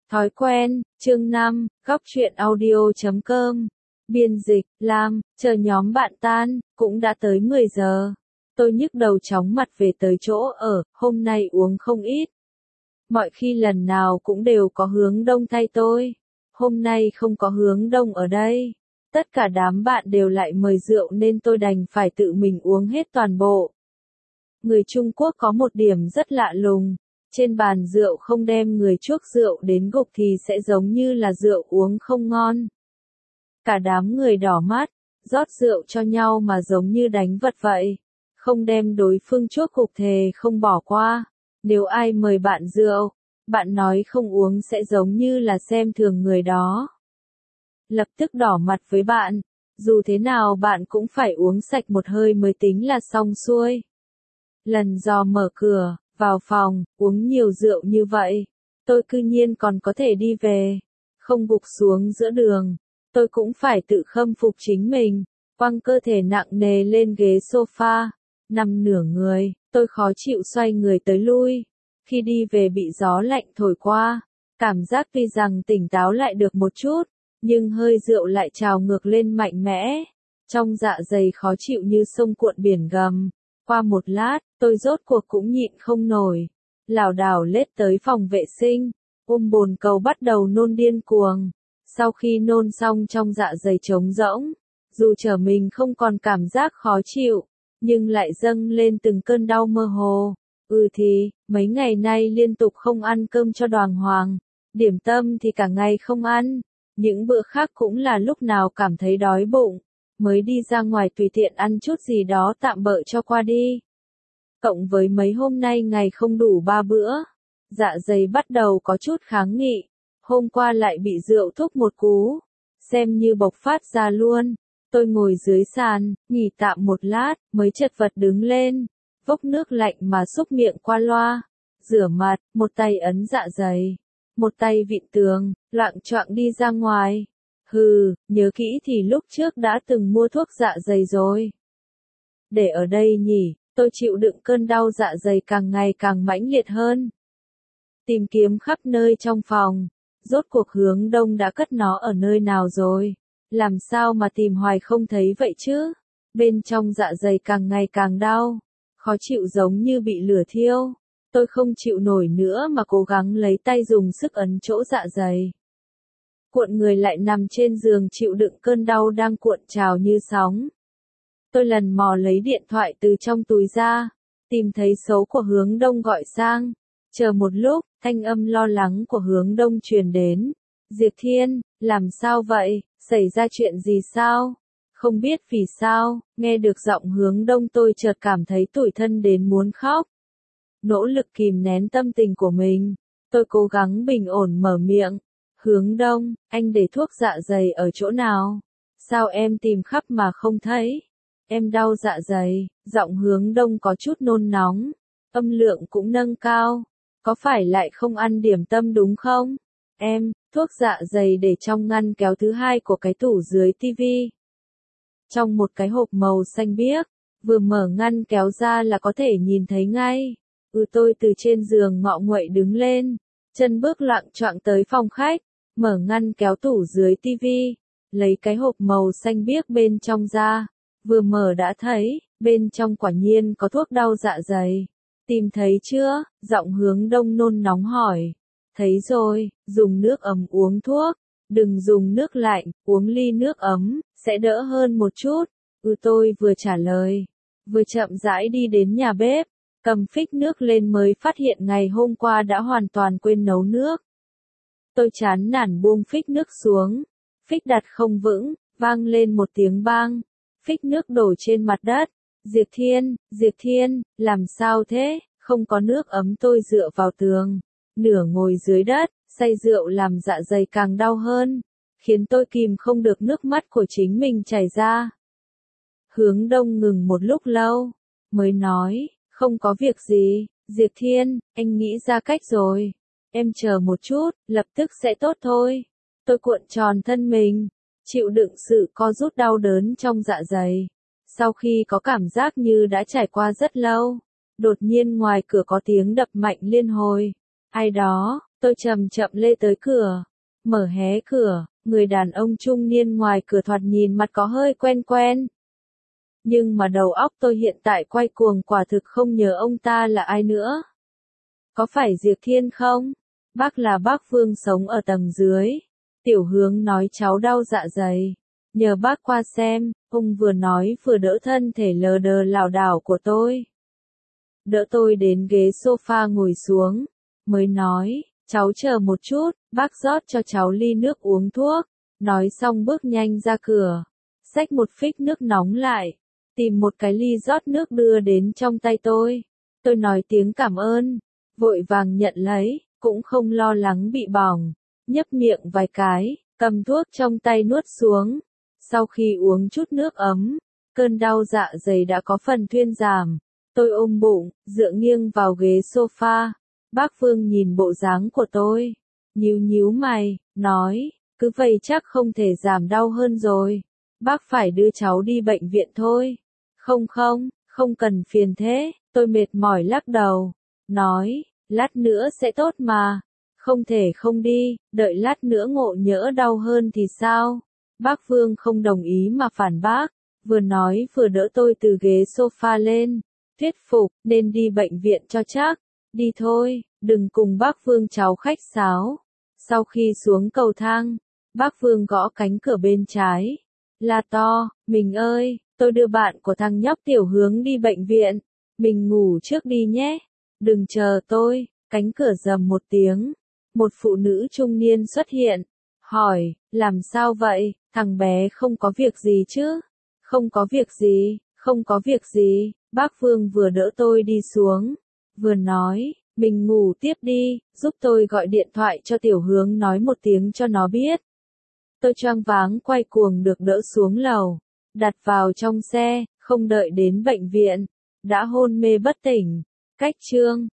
Thói quen, chương 5, góc truyện audio.com. Biên dịch, Lam, chờ nhóm bạn tan, cũng đã tới 10 giờ. Tôi nhức đầu chóng mặt về tới chỗ ở, hôm nay uống không ít. Mọi khi lần nào cũng đều có hướng đông thay tôi. Hôm nay không có hướng đông ở đây. Tất cả đám bạn đều lại mời rượu nên tôi đành phải tự mình uống hết toàn bộ. Người Trung Quốc có một điểm rất lạ lùng. Trên bàn rượu không đem người chuốc rượu đến gục thì sẽ giống như là rượu uống không ngon. Cả đám người đỏ mắt, rót rượu cho nhau mà giống như đánh vật vậy. Không đem đối phương chuốc gục thề không bỏ qua. Nếu ai mời bạn rượu, bạn nói không uống sẽ giống như là xem thường người đó. Lập tức đỏ mặt với bạn. Dù thế nào bạn cũng phải uống sạch một hơi mới tính là xong xuôi. Lần dò mở cửa, vào phòng, uống nhiều rượu như vậy, tôi cư nhiên còn có thể đi về, không gục xuống giữa đường. Tôi cũng phải tự khâm phục chính mình, quăng cơ thể nặng nề lên ghế sofa, nằm nửa người, tôi khó chịu xoay người tới lui. Khi đi về bị gió lạnh thổi qua, cảm giác tuy rằng tỉnh táo lại được một chút, nhưng hơi rượu lại trào ngược lên mạnh mẽ, trong dạ dày khó chịu như sông cuộn biển gầm. Qua một lát, tôi rốt cuộc cũng nhịn không nổi, lảo đảo lết tới phòng vệ sinh, ôm bồn cầu bắt đầu nôn điên cuồng. Sau khi nôn xong trong dạ dày trống rỗng, dù trở mình không còn cảm giác khó chịu, nhưng lại dâng lên từng cơn đau mơ hồ. Thì, mấy ngày nay liên tục không ăn cơm cho đàng hoàng, điểm tâm thì cả ngày không ăn, những bữa khác cũng là lúc nào cảm thấy đói bụng, mới đi ra ngoài tùy tiện ăn chút gì đó tạm bợ cho qua đi. Cộng với mấy hôm nay ngày không đủ 3 bữa, dạ dày bắt đầu có chút kháng nghị, hôm qua lại bị rượu thúc một cú, xem như bộc phát ra luôn. Tôi ngồi dưới sàn, nghỉ tạm một lát, mới chật vật đứng lên, vốc nước lạnh mà xúc miệng qua loa, rửa mặt, một tay ấn dạ dày, một tay vịn tường, loạng choạng đi ra ngoài. Nhớ kỹ thì lúc trước đã từng mua thuốc dạ dày rồi. Để ở đây nhỉ, tôi chịu đựng cơn đau dạ dày càng ngày càng mãnh liệt hơn. Tìm kiếm khắp nơi trong phòng, rốt cuộc hướng đông đã cất nó ở nơi nào rồi? Làm sao mà tìm hoài không thấy vậy chứ? Bên trong dạ dày càng ngày càng đau, khó chịu giống như bị lửa thiêu. Tôi không chịu nổi nữa mà cố gắng lấy tay dùng sức ấn chỗ dạ dày. Cuộn người lại nằm trên giường chịu đựng cơn đau đang cuộn trào như sóng. Tôi lần mò lấy điện thoại từ trong túi ra, tìm thấy số của hướng đông gọi sang. Chờ một lúc, thanh âm lo lắng của hướng đông truyền đến. Diệp Thiên, làm sao vậy, xảy ra chuyện gì sao? Không biết vì sao, nghe được giọng hướng đông tôi chợt cảm thấy tủi thân đến muốn khóc. Nỗ lực kìm nén tâm tình của mình, tôi cố gắng bình ổn mở miệng. Hướng đông, anh để thuốc dạ dày ở chỗ nào? Sao em tìm khắp mà không thấy? Em đau dạ dày, giọng hướng đông có chút nôn nóng, âm lượng cũng nâng cao. Có phải lại không ăn điểm tâm đúng không? Em, thuốc dạ dày để trong ngăn kéo thứ hai của cái tủ dưới tivi. Trong một cái hộp màu xanh biếc, vừa mở ngăn kéo ra là có thể nhìn thấy ngay. Tôi từ trên giường ngọ nguậy đứng lên, chân bước loạng choạng tới phòng khách, mở ngăn kéo tủ dưới tivi, lấy cái hộp màu xanh biếc bên trong ra, vừa mở đã thấy, bên trong quả nhiên có thuốc đau dạ dày. Tìm thấy chưa? Giọng hướng đông nôn nóng hỏi. Thấy rồi, dùng nước ấm uống thuốc, đừng dùng nước lạnh, uống ly nước ấm, sẽ đỡ hơn một chút. Tôi vừa trả lời, vừa chậm rãi đi đến nhà bếp, cầm phích nước lên mới phát hiện ngày hôm qua đã hoàn toàn quên nấu nước. Tôi chán nản buông phích nước xuống, phích đặt không vững, vang lên một tiếng bang, phích nước đổ trên mặt đất. Diệp Thiên, làm sao thế, không có nước ấm. Tôi dựa vào tường, nửa ngồi dưới đất, say rượu làm dạ dày càng đau hơn, khiến tôi kìm không được nước mắt của chính mình chảy ra. Hướng đông ngừng một lúc lâu, mới nói, không có việc gì, Diệp Thiên, anh nghĩ ra cách rồi. Em chờ một chút, lập tức sẽ tốt thôi. Tôi cuộn tròn thân mình, chịu đựng sự co rút đau đớn trong dạ dày. Sau khi có cảm giác như đã trải qua rất lâu, đột nhiên ngoài cửa có tiếng đập mạnh liên hồi. Ai đó, Tôi chậm chậm lê tới cửa, mở hé cửa, người đàn ông trung niên ngoài cửa thoạt nhìn mặt có hơi quen quen. Nhưng mà đầu óc tôi hiện tại quay cuồng, quả thực không nhớ ông ta là ai nữa. Có phải Diệp Thiên không? Bác là bác Vương sống ở tầng dưới. Tiểu Hướng nói cháu đau dạ dày. Nhờ bác qua xem, ông vừa nói vừa đỡ thân thể lờ đờ lảo đảo của tôi. Đỡ tôi đến ghế sofa ngồi xuống, mới nói, cháu chờ một chút, bác rót cho cháu ly nước uống thuốc. Nói xong bước nhanh ra cửa, xách một phích nước nóng lại, tìm một cái ly rót nước đưa đến trong tay tôi. Tôi nói tiếng cảm ơn, vội vàng nhận lấy, cũng không lo lắng bị bỏng, nhấp miệng vài cái, cầm thuốc trong tay nuốt xuống. Sau khi uống chút nước ấm, cơn đau dạ dày đã có phần thuyên giảm. Tôi ôm bụng, dựa nghiêng vào ghế sofa. Bác Vương nhìn bộ dáng của tôi, nhíu nhíu mày, nói, cứ vậy chắc không thể giảm đau hơn rồi. Bác phải đưa cháu đi bệnh viện thôi. Không cần phiền thế. Tôi mệt mỏi lắc đầu, nói, lát nữa sẽ tốt mà. Không thể không đi, đợi lát nữa ngộ nhỡ đau hơn thì sao? Bác Vương không đồng ý mà phản bác, vừa nói vừa đỡ tôi từ ghế sofa lên, thuyết phục, nên đi bệnh viện cho chắc. Đi thôi, đừng cùng bác Vương cháu khách sáo. Sau khi xuống cầu thang, bác Vương gõ cánh cửa bên trái, la to, mình ơi, tôi đưa bạn của thằng nhóc Tiểu Hướng đi bệnh viện, mình ngủ trước đi nhé, đừng chờ tôi. Cánh cửa rầm một tiếng, một phụ nữ trung niên xuất hiện, hỏi, làm sao vậy, thằng bé không có việc gì chứ? Không có việc gì, không có việc gì. Bác Vương vừa đỡ tôi đi xuống, vừa nói, mình ngủ tiếp đi, giúp tôi gọi điện thoại cho Tiểu Hướng nói một tiếng cho nó biết. Tôi choáng váng quay cuồng được đỡ xuống lầu, đặt vào trong xe, không đợi đến bệnh viện, đã hôn mê bất tỉnh. Cách chương